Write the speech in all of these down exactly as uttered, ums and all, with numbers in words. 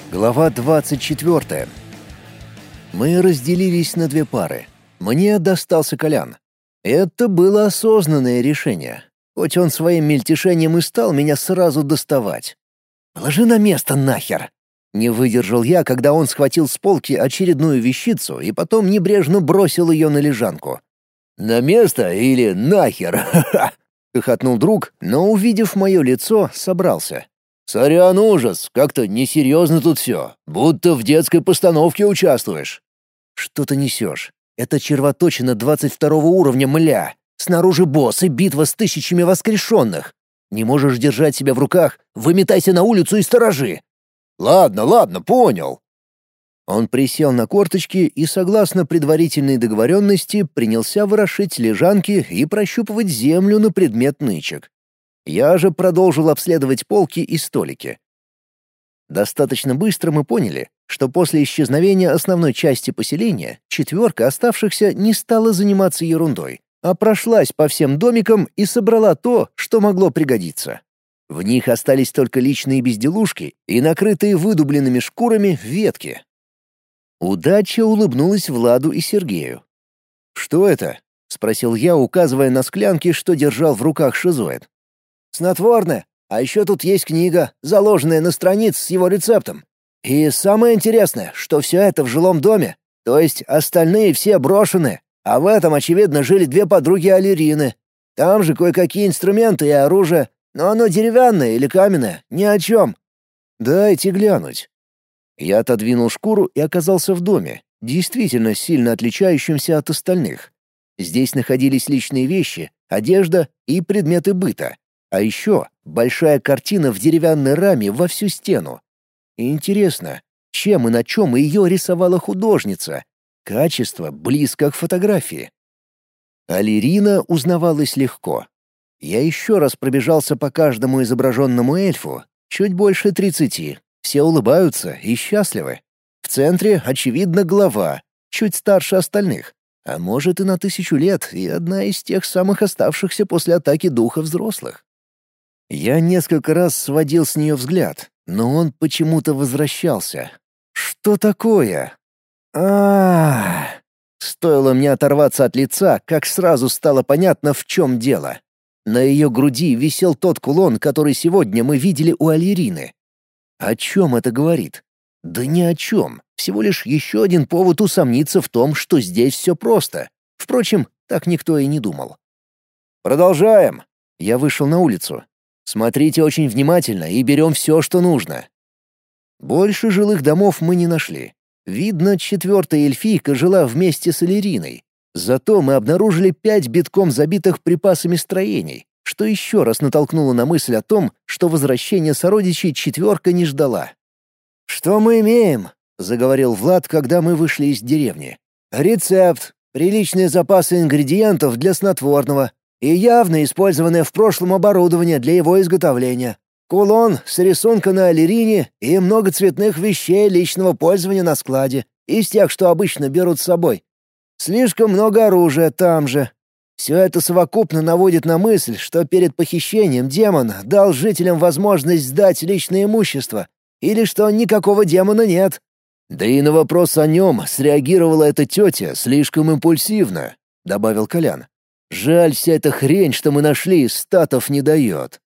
Глава двадцать четвёртая. Мы разделились на две пары. Мне достался Колян. Это было осознанное решение, хоть он своим мельтешением и стал меня сразу доставать. «Положи на место нахер!» Не выдержал я, когда он схватил с полки очередную вещицу и потом небрежно бросил ее на лежанку. «На место или нахер?» — хохотнул друг, но, увидев мое лицо, собрался. «Сорян, ужас, как-то несерьезно тут все, будто в детской постановке участвуешь». «Что ты несешь? Это червоточина двадцать второго уровня, мля. Снаружи босс и битва с тысячами воскрешенных. Не можешь держать себя в руках, выметайся на улицу и сторожи». «Ладно, ладно, понял». Он присел на корточки и, согласно предварительной договоренности, принялся ворошить лежанки и прощупывать землю на предмет нычек. Я же продолжил обследовать полки и столики. Достаточно быстро мы поняли, что после исчезновения основной части поселения четверка оставшихся не стала заниматься ерундой, а прошлась по всем домикам и собрала то, что могло пригодиться. В них остались только личные безделушки и накрытые выдубленными шкурами ветки. Удача улыбнулась Владу и Сергею. «Что это?» — спросил я, указывая на склянки, что держал в руках шизоид. «Снотворное. А еще тут есть книга, заложенная на странице с его рецептом. И самое интересное, что все это в жилом доме, то есть остальные все брошены, а в этом, очевидно, жили две подруги Алирины. Там же кое-какие инструменты и оружие, но оно деревянное или каменное, ни о чем. Дайте глянуть». Я отодвинул шкуру и оказался в доме, действительно сильно отличающимся от остальных. Здесь находились личные вещи, одежда и предметы быта. А еще большая картина в деревянной раме во всю стену. Интересно, чем и на чем ее рисовала художница? Качество близко к фотографии. Алирина узнавалась легко. Я еще раз пробежался по каждому изображенному эльфу, чуть больше тридцати. Все улыбаются и счастливы. В центре, очевидно, глава, чуть старше остальных. А может и на тысячу лет, и одна из тех самых оставшихся после атаки духа взрослых. Я несколько раз сводил с нее взгляд, но он почему-то возвращался. Что такое? а а Стоило мне оторваться от лица, как сразу стало понятно, в чем дело. На ее груди висел тот кулон, который сегодня мы видели у Алирины. О чем это говорит? Да ни о чем. Всего лишь еще один повод усомниться в том, что здесь все просто. Впрочем, так никто и не думал. «Продолжаем!» Я вышел на улицу. «Смотрите очень внимательно и берем все, что нужно». Больше жилых домов мы не нашли. Видно, четвертая эльфийка жила вместе с Алириной. Зато мы обнаружили пять битком забитых припасами строений, что еще раз натолкнуло на мысль о том, что возвращение сородичей четверка не ждала. «Что мы имеем?» — заговорил Влад, когда мы вышли из деревни. «Рецепт, приличные запасы ингредиентов для снотворного и явно использованное в прошлом оборудование для его изготовления. Кулон с рисунком на Алирине и много цветных вещей личного пользования на складе, из тех, что обычно берут с собой. Слишком много оружия там же. Все это совокупно наводит на мысль, что перед похищением демон дал жителям возможность сдать личное имущество, или что никакого демона нет». «Да и на вопрос о нем среагировала эта тетя слишком импульсивно», — добавил Колян. «Жаль, вся эта хрень, что мы нашли, статов не дает».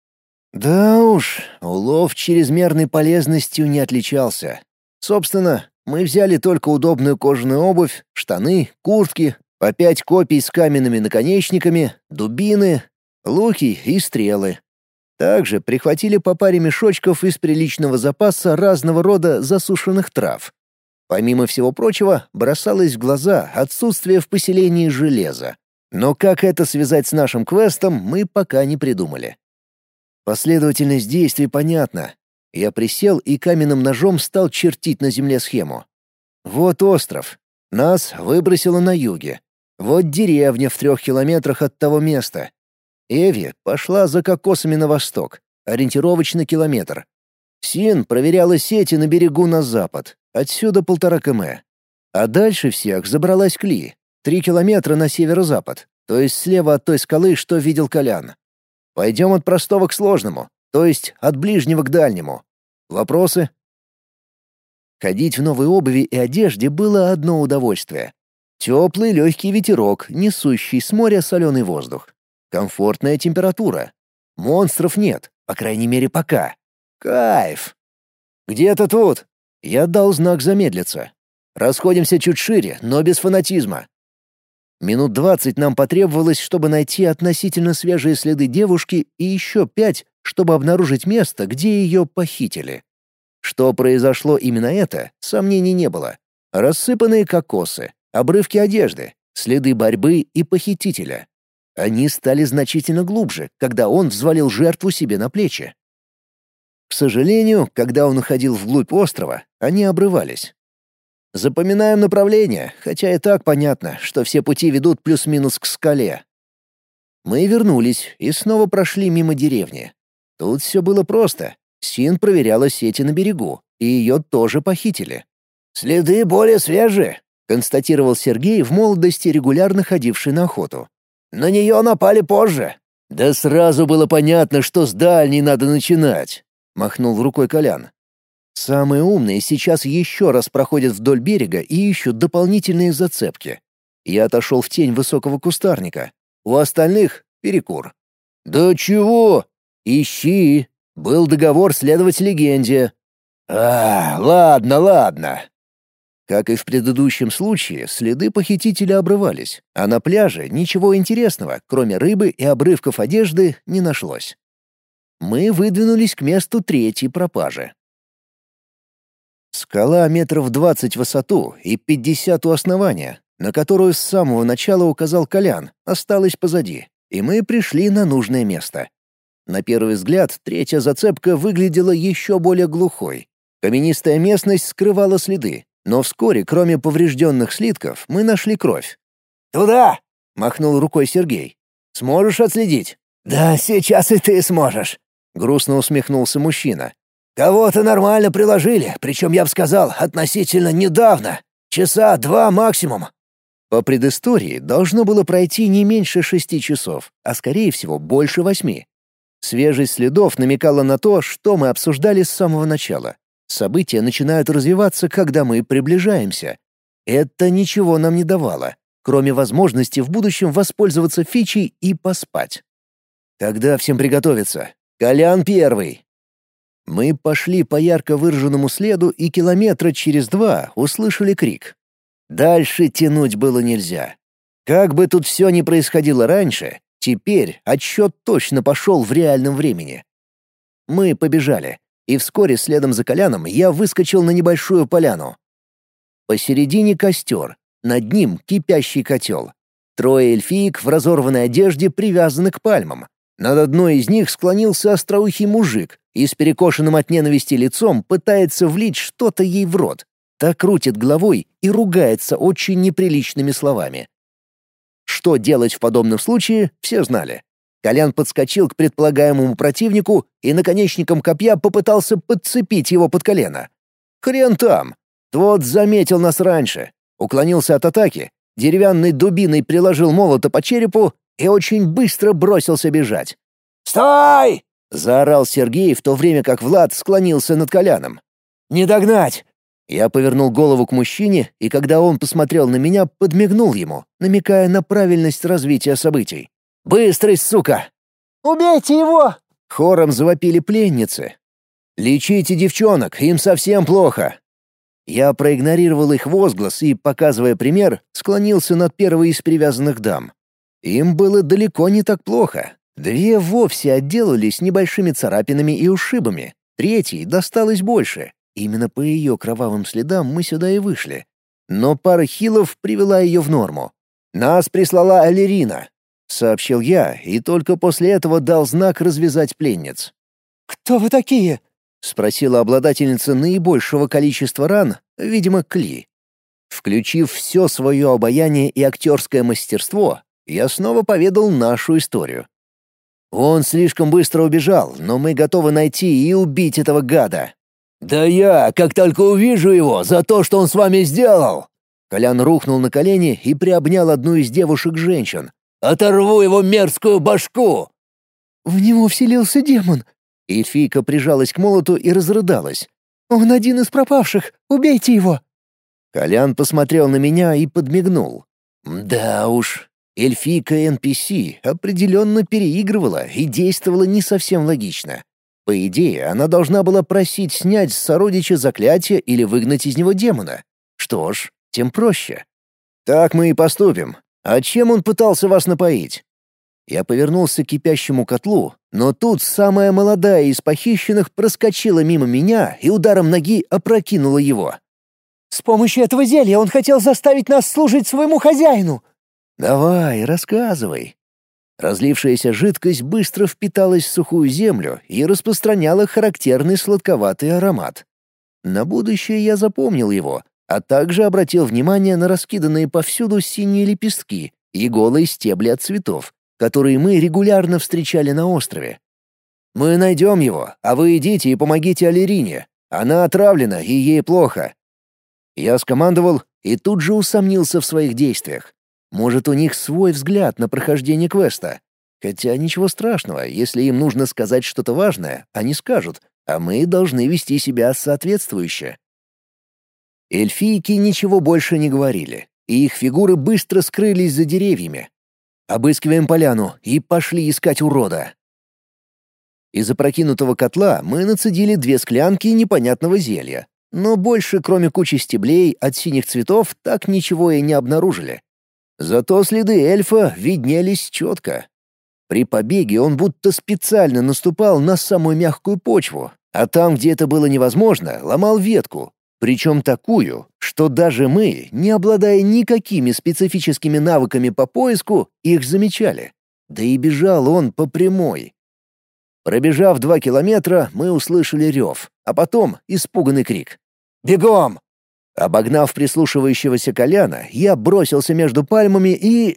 Да уж, улов чрезмерной полезностью не отличался. Собственно, мы взяли только удобную кожаную обувь, штаны, куртки, по пять копий с каменными наконечниками, дубины, луки и стрелы. Также прихватили по паре мешочков из приличного запаса разного рода засушенных трав. Помимо всего прочего, бросалось в глаза отсутствие в поселении железа. Но как это связать с нашим квестом, мы пока не придумали. Последовательность действий понятна. Я присел и каменным ножом стал чертить на земле схему. Вот остров. Нас выбросило на юге. Вот деревня в трех километрах от того места. Эви пошла за кокосами на восток, ориентировочно километр. Син проверяла сети на берегу на запад, отсюда полтора км. А дальше всех забралась Кли, три километра на северо-запад, то есть слева от той скалы, что видел Колян. Пойдем от простого к сложному, то есть от ближнего к дальнему. Вопросы?» Ходить в новой обуви и одежде было одно удовольствие. Теплый легкий ветерок, несущий с моря соленый воздух. Комфортная температура. Монстров нет, по крайней мере пока. Кайф! «Где-то тут!» Я дал знак замедлиться. «Расходимся чуть шире, но без фанатизма». Минут двадцать нам потребовалось, чтобы найти относительно свежие следы девушки, и еще пять, чтобы обнаружить место, где ее похитили. Что произошло именно это, сомнений не было. Рассыпанные кокосы, обрывки одежды, следы борьбы и похитителя. Они стали значительно глубже, когда он взвалил жертву себе на плечи. К сожалению, когда он уходил вглубь острова, они обрывались. Запоминаем направление, хотя и так понятно, что все пути ведут плюс-минус к скале. Мы вернулись и снова прошли мимо деревни. Тут все было просто. Син проверяла сети на берегу, и ее тоже похитили. «Следы более свежие», — констатировал Сергей, в молодости регулярно ходивший на охоту. «На нее напали позже». «Да сразу было понятно, что с дальней надо начинать», — махнул рукой Колян. «Самые умные сейчас еще раз проходят вдоль берега и ищут дополнительные зацепки. Я отошел в тень высокого кустарника. У остальных — перекур». «Да чего? Ищи. Был договор следовать легенде». «А, ладно, ладно». Как и в предыдущем случае, следы похитителя обрывались, а на пляже ничего интересного, кроме рыбы и обрывков одежды, не нашлось. Мы выдвинулись к месту третьей пропажи. Скала метров двадцать в высоту и пятьдесят у основания, на которую с самого начала указал Колян, осталась позади, и мы пришли на нужное место. На первый взгляд, третья зацепка выглядела еще более глухой. Каменистая местность скрывала следы, но вскоре, кроме поврежденных слитков, мы нашли кровь. «Туда!» — махнул рукой Сергей. «Сможешь отследить?» «Да, сейчас и ты сможешь», — грустно усмехнулся мужчина. «Кого-то нормально приложили, причем, я бы сказал, относительно недавно. Часа два максимум». По предыстории должно было пройти не меньше шести часов, а скорее всего больше восьми. Свежесть следов намекала на то, что мы обсуждали с самого начала. События начинают развиваться, когда мы приближаемся. Это ничего нам не давало, кроме возможности в будущем воспользоваться фичей и поспать. Тогда всем приготовиться. Колян первый. Мы пошли по ярко выраженному следу и километра через два услышали крик. Дальше тянуть было нельзя. Как бы тут все ни происходило раньше, теперь отсчет точно пошел в реальном времени. Мы побежали, и вскоре следом за Коляном я выскочил на небольшую поляну. Посередине костер, над ним кипящий котел. Трое эльфиек в разорванной одежде привязаны к пальмам. Над одной из них склонился остроухий мужик и с перекошенным от ненависти лицом пытается влить что-то ей в рот. Та крутит головой и ругается очень неприличными словами. Что делать в подобном случае, все знали. Колян подскочил к предполагаемому противнику и наконечником копья попытался подцепить его под колено. Хрен там! Тот заметил нас раньше, уклонился от атаки, деревянной дубиной приложил молота по черепу и очень быстро бросился бежать. «Стой!» — заорал Сергей, в то время как Влад склонился над Коляном. «Не догнать!» Я повернул голову к мужчине, и когда он посмотрел на меня, подмигнул ему, намекая на правильность развития событий. «Быстрый, сука!» «Убейте его!» — хором завопили пленницы. «Лечите девчонок, им совсем плохо!» Я проигнорировал их возглас и, показывая пример, склонился над первой из привязанных дам. Им было далеко не так плохо. Две вовсе отделались небольшими царапинами и ушибами, третьей досталось больше. Именно по ее кровавым следам мы сюда и вышли. Но пара хилов привела ее в норму. «Нас прислала Алерина», — сообщил я, и только после этого дал знак развязать пленниц. «Кто вы такие?» — спросила обладательница наибольшего количества ран, видимо, Кли. Включив все свое обаяние и актерское мастерство, я снова поведал нашу историю. «Он слишком быстро убежал, но мы готовы найти и убить этого гада». «Да я, как только увижу его, за то, что он с вами сделал!» Колян рухнул на колени и приобнял одну из девушек-женщин. «Оторву его мерзкую башку!» «В него вселился демон!» Эльфийка прижалась к молоту и разрыдалась. «Он один из пропавших! Убейте его!» Колян посмотрел на меня и подмигнул. Да уж, эльфийка эн пи си определенно переигрывала и действовала не совсем логично. По идее, она должна была просить снять с сородича заклятие или выгнать из него демона. Что ж, тем проще. «Так мы и поступим. А чем он пытался вас напоить?» Я повернулся к кипящему котлу, но тут самая молодая из похищенных проскочила мимо меня и ударом ноги опрокинула его. «С помощью этого зелья он хотел заставить нас служить своему хозяину!» «Давай, рассказывай». Разлившаяся жидкость быстро впиталась в сухую землю и распространяла характерный сладковатый аромат. На будущее я запомнил его, а также обратил внимание на раскиданные повсюду синие лепестки и голые стебли от цветов, которые мы регулярно встречали на острове. «Мы найдем его, а вы идите и помогите Алирине. Она отравлена, и ей плохо». Я скомандовал и тут же усомнился в своих действиях. Может, у них свой взгляд на прохождение квеста. Хотя ничего страшного, если им нужно сказать что-то важное, они скажут, а мы должны вести себя соответствующе. Эльфийки ничего больше не говорили, и их фигуры быстро скрылись за деревьями. «Обыскиваем поляну и пошли искать урода». Из опрокинутого котла мы нацедили две склянки непонятного зелья, но больше, кроме кучи стеблей от синих цветов, так ничего и не обнаружили. Зато следы эльфа виднелись четко. При побеге он будто специально наступал на самую мягкую почву, а там, где это было невозможно, ломал ветку, причем такую, что даже мы, не обладая никакими специфическими навыками по поиску, их замечали. Да и бежал он по прямой. Пробежав два километра, мы услышали рев, а потом испуганный крик. «Бегом!» Обогнав прислушивающегося Коляна, я бросился между пальмами и...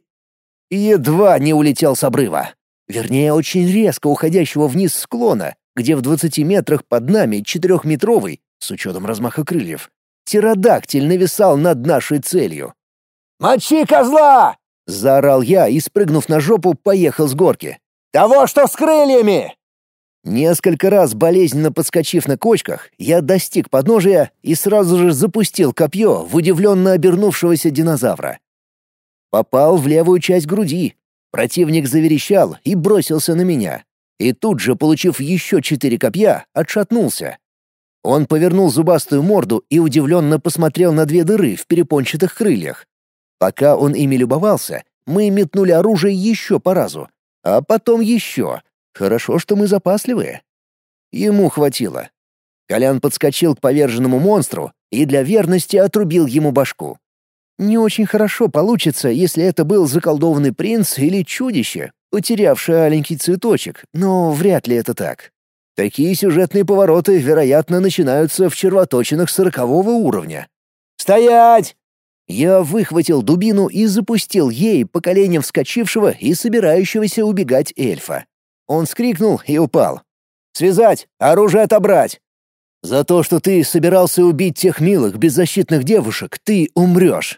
едва не улетел с обрыва. Вернее, очень резко уходящего вниз склона, где в двадцати метрах под нами четырехметровый, с учетом размаха крыльев, птеродактиль нависал над нашей целью. «Мочи козла!» — заорал я и, спрыгнув на жопу, поехал с горки. «Того, что с крыльями!» Несколько раз болезненно подскочив на кочках, я достиг подножия и сразу же запустил копье в удивленно обернувшегося динозавра. Попал в левую часть груди. Противник заверещал и бросился на меня. И тут же, получив еще четыре копья, отшатнулся. Он повернул зубастую морду и удивленно посмотрел на две дыры в перепончатых крыльях. Пока он ими любовался, мы метнули оружие еще по разу, а потом еще. Хорошо, что мы запасливые. Ему хватило. Колян подскочил к поверженному монстру и для верности отрубил ему башку. Не очень хорошо получится, если это был заколдованный принц или чудище, потерявшее аленький цветочек, но вряд ли это так. Такие сюжетные повороты, вероятно, начинаются в червоточинах сорокового уровня. «Стоять!» Я выхватил дубину и запустил ей по коленям вскочившего и собирающегося убегать эльфа. Он вскрикнул и упал. «Связать! Оружие отобрать!» «За то, что ты собирался убить тех милых, беззащитных девушек, ты умрешь!»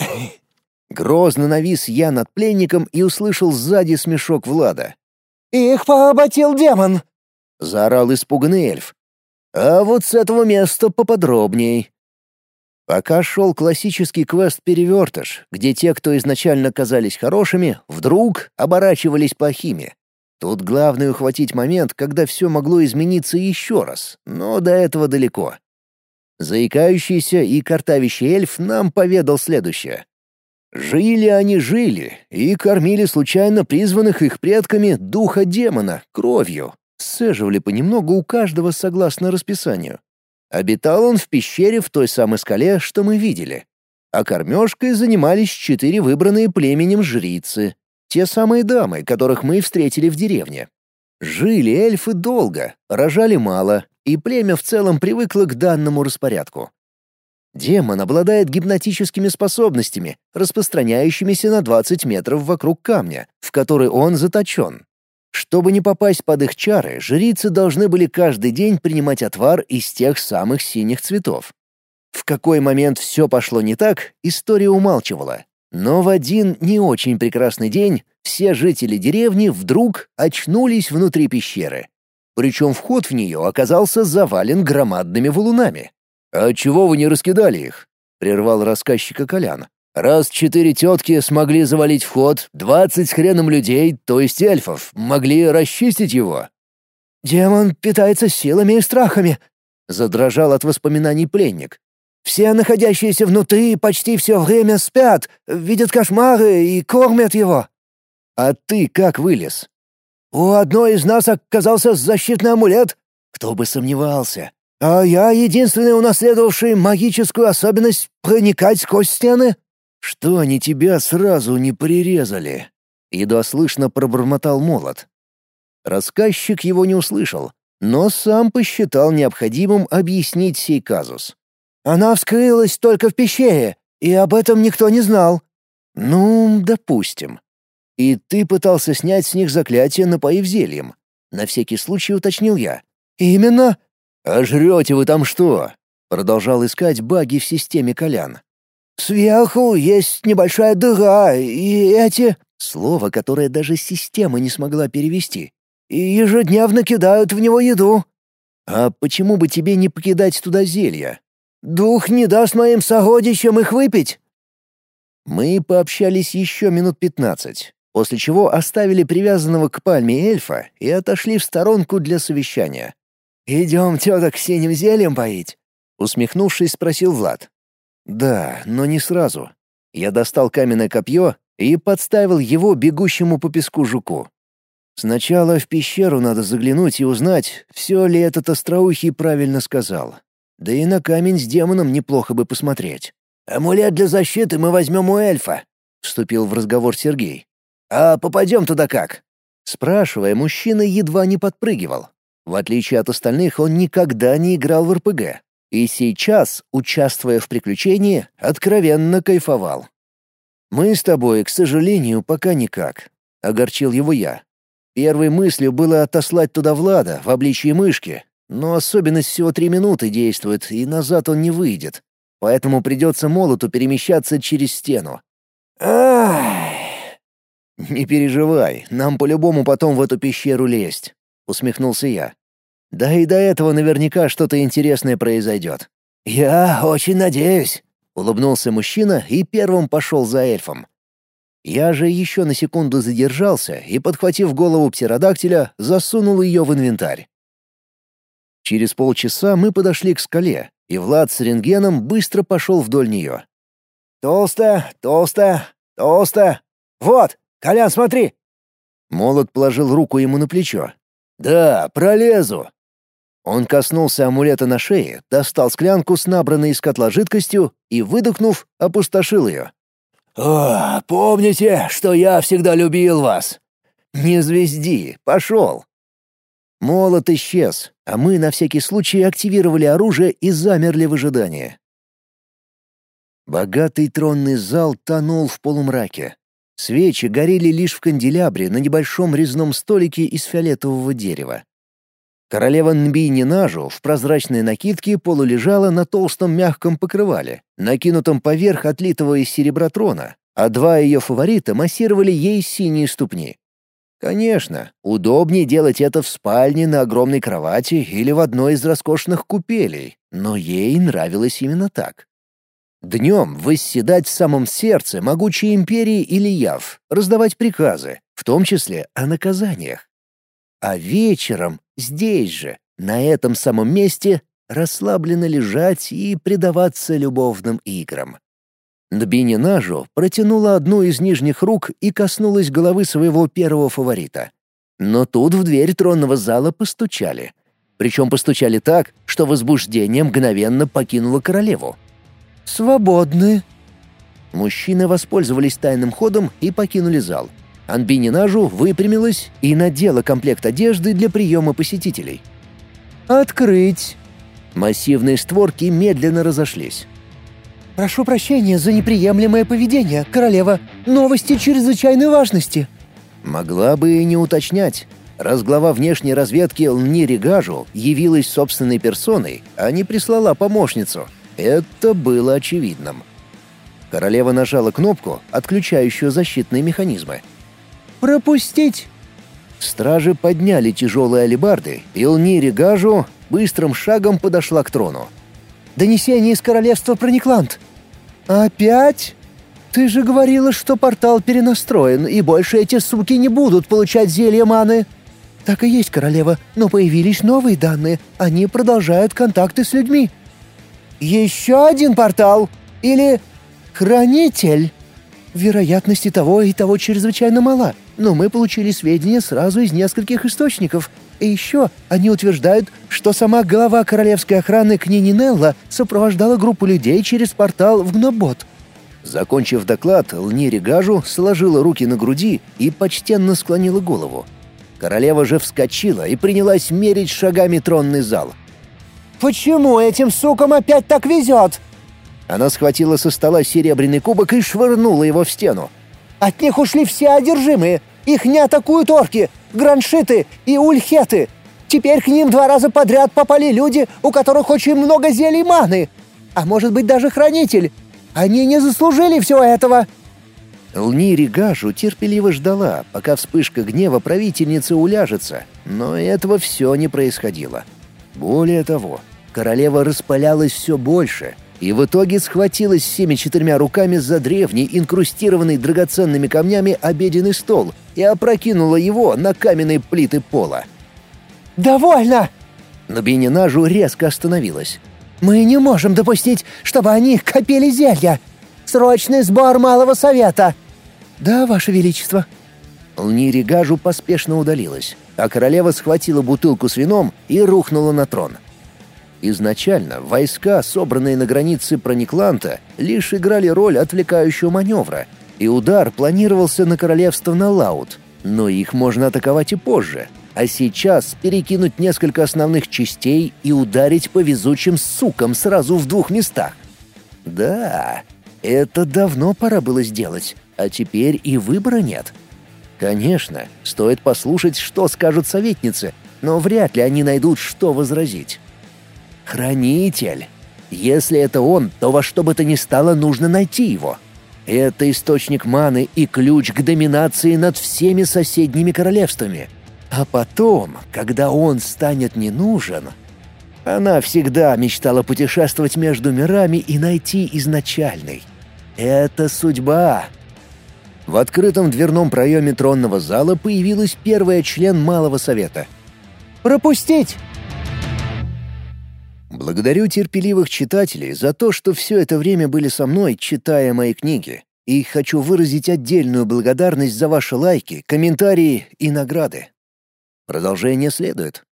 Грозно навис я над пленником и услышал сзади смешок Влада. «Их поработил демон!» — заорал испуганный эльф. «А вот с этого места поподробней». Пока шел классический квест-перевертыш, где те, кто изначально казались хорошими, вдруг оборачивались плохими. Тут главное ухватить момент, когда все могло измениться еще раз, но до этого далеко. Заикающийся и картавящий эльф нам поведал следующее. Жили они жили и кормили случайно призванных их предками духа демона кровью, сцеживали понемногу у каждого согласно расписанию. Обитал он в пещере в той самой скале, что мы видели. А кормежкой занимались четыре выбранные племенем жрицы, те самые дамы, которых мы встретили в деревне. Жили эльфы долго, рожали мало, и племя в целом привыкло к данному распорядку. Демон обладает гипнотическими способностями, распространяющимися на двадцать метров вокруг камня, в который он заточен. Чтобы не попасть под их чары, жрицы должны были каждый день принимать отвар из тех самых синих цветов. В какой момент все пошло не так, история умалчивала. Но в один не очень прекрасный день все жители деревни вдруг очнулись внутри пещеры. Причем вход в нее оказался завален громадными валунами. «А чего вы не раскидали их?» — прервал рассказчика Колян. «Раз четыре тетки смогли завалить вход, двадцать с хреном людей, то есть эльфов, могли расчистить его». «Демон питается силами и страхами», — задрожал от воспоминаний пленник. «Все находящиеся внутри почти все время спят, видят кошмары и кормят его». «А ты как вылез?» «У одной из нас оказался защитный амулет». «Кто бы сомневался». «А я единственный унаследовавший магическую особенность проникать сквозь стены». «Что они тебя сразу не прирезали?» Едва слышно пробормотал Молот. Рассказчик его не услышал, но сам посчитал необходимым объяснить сей казус. «Она вскрылась только в пещере, и об этом никто не знал». «Ну, допустим. И ты пытался снять с них заклятие, напоив зельем?» На всякий случай уточнил я. «Именно». «А жрете вы там что?» Продолжал искать баги в системе Колян. «Сверху есть небольшая дыра, и эти...» Слово, которое даже система не смогла перевести. «И ежедневно кидают в него еду». «А почему бы тебе не покидать туда зелья?» «Дух не даст моим сородичам их выпить». Мы пообщались еще минут пятнадцать, после чего оставили привязанного к пальме эльфа и отошли в сторонку для совещания. «Идем теток синим зельем поить?» Усмехнувшись, спросил Влад. «Да, но не сразу». Я достал каменное копье и подставил его бегущему по песку жуку. Сначала в пещеру надо заглянуть и узнать, все ли этот остроухий правильно сказал. Да и на камень с демоном неплохо бы посмотреть. «Амулет для защиты мы возьмем у эльфа», — вступил в разговор Сергей. «А попадем туда как?» Спрашивая, мужчина едва не подпрыгивал. В отличие от остальных, он никогда не играл в эр пэ гэ. И сейчас, участвуя в приключении, откровенно кайфовал. «Мы с тобой, к сожалению, пока никак», — огорчил его я. Первой мыслью было отослать туда Влада в обличье мышки, но особенность всего три минуты действует, и назад он не выйдет. Поэтому придется Молоту перемещаться через стену. «Ах!» «Не переживай, нам по-любому потом в эту пещеру лезть», — усмехнулся я. «Да и до этого наверняка что-то интересное произойдет». «Я очень надеюсь», — улыбнулся мужчина и первым пошел за эльфом. Я же еще на секунду задержался и, подхватив голову птеродактиля, засунул ее в инвентарь. Через полчаса мы подошли к скале, и Влад с рентгеном быстро пошел вдоль нее. «Толсто, толсто, толсто. Вот, Колян, смотри!» Молот положил руку ему на плечо. «Да, пролезу!» Он коснулся амулета на шее, достал склянку с набранной из котла жидкостью и, выдохнув, опустошил ее. «О, помните, что я всегда любил вас!» «Не звезди, пошел!» Молот исчез, а мы на всякий случай активировали оружие и замерли в ожидании. Богатый тронный зал тонул в полумраке. Свечи горели лишь в канделябре на небольшом резном столике из фиолетового дерева. Королева Нбини-Нажу в прозрачной накидке полулежала на толстом мягком покрывале, накинутом поверх отлитого из серебра трона, а два ее фаворита массировали ей синие ступни. Конечно, удобнее делать это в спальне на огромной кровати или в одной из роскошных купелей, но ей нравилось именно так. Днем восседать в самом сердце могучей империи или яв, раздавать приказы, в том числе о наказаниях. А вечером здесь же, на этом самом месте, расслабленно лежать и предаваться любовным играм. Нбини-Нажу протянула одну из нижних рук и коснулась головы своего первого фаворита. Но тут в дверь тронного зала постучали. Причем постучали так, что возбуждение мгновенно покинуло королеву. «Свободны». Мужчины воспользовались тайным ходом и покинули зал. Нбини-Нажу выпрямилась и надела комплект одежды для приема посетителей. «Открыть». Массивные створки медленно разошлись. «Прошу прощения за неприемлемое поведение, королева. Новости чрезвычайной важности». Могла бы и не уточнять. Раз глава внешней разведки Лнири Гажу явилась собственной персоной, а не прислала помощницу, это было очевидным. Королева нажала кнопку, отключающую защитные механизмы. «Пропустить». Стражи подняли тяжелые алебарды, и Лнири Гажу быстрым шагом подошла к трону. «Донесение из королевства Проникланд». «Опять? Ты же говорила, что портал перенастроен, и больше эти суки не будут получать зелья маны». «Так и есть, королева, но появились новые данные. Они продолжают контакты с людьми». «Еще один портал? Или хранитель?» «Вероятность и того, и того чрезвычайно мала, но мы получили сведения сразу из нескольких источников. И еще они утверждают, что сама глава королевской охраны княгиня Нелла сопровождала группу людей через портал в Гнобот». Закончив доклад, Лнири Гажу сложила руки на груди и почтенно склонила голову. Королева же вскочила и принялась мерить шагами тронный зал. «Почему этим сукам опять так везет?» Она схватила со стола серебряный кубок и швырнула его в стену. «От них ушли все одержимые. Их не атакуют орки, граншиты и ульхеты. Теперь к ним два раза подряд попали люди, у которых очень много зелий маны. А может быть даже хранитель. Они не заслужили всего этого». Лнири Гажу терпеливо ждала, пока вспышка гнева правительницы уляжется, но этого все не происходило. Более того, королева распалялась все больше и в итоге схватилась всеми четырьмя руками за древний, инкрустированный драгоценными камнями обеденный стол и опрокинула его на каменные плиты пола. «Довольно!» Но Бенинажу резко остановилась. «Мы не можем допустить, чтобы они копили зелья. Срочный сбор Малого Совета!» «Да, Ваше Величество». Лнири Гажу поспешно удалилась, а королева схватила бутылку с вином и рухнула на трон. Изначально войска, собранные на границе Проникланта, лишь играли роль отвлекающего маневра, и удар планировался на королевство Налаут, но их можно атаковать и позже, а сейчас перекинуть несколько основных частей и ударить по везучим сукам сразу в двух местах. Да, это давно пора было сделать, а теперь и выбора нет. Конечно, стоит послушать, что скажут советницы, но вряд ли они найдут, что возразить. Хранитель. Если это он, то во что бы то ни стало нужно найти его. Это источник маны и ключ к доминации над всеми соседними королевствами. А потом, когда он станет не нужен... Она всегда мечтала путешествовать между мирами и найти изначальный. Это судьба. В открытом дверном проеме тронного зала появилась первая член Малого Совета. «Пропустить!» Благодарю терпеливых читателей за то, что все это время были со мной, читая мои книги. И хочу выразить отдельную благодарность за ваши лайки, комментарии и награды. Продолжение следует.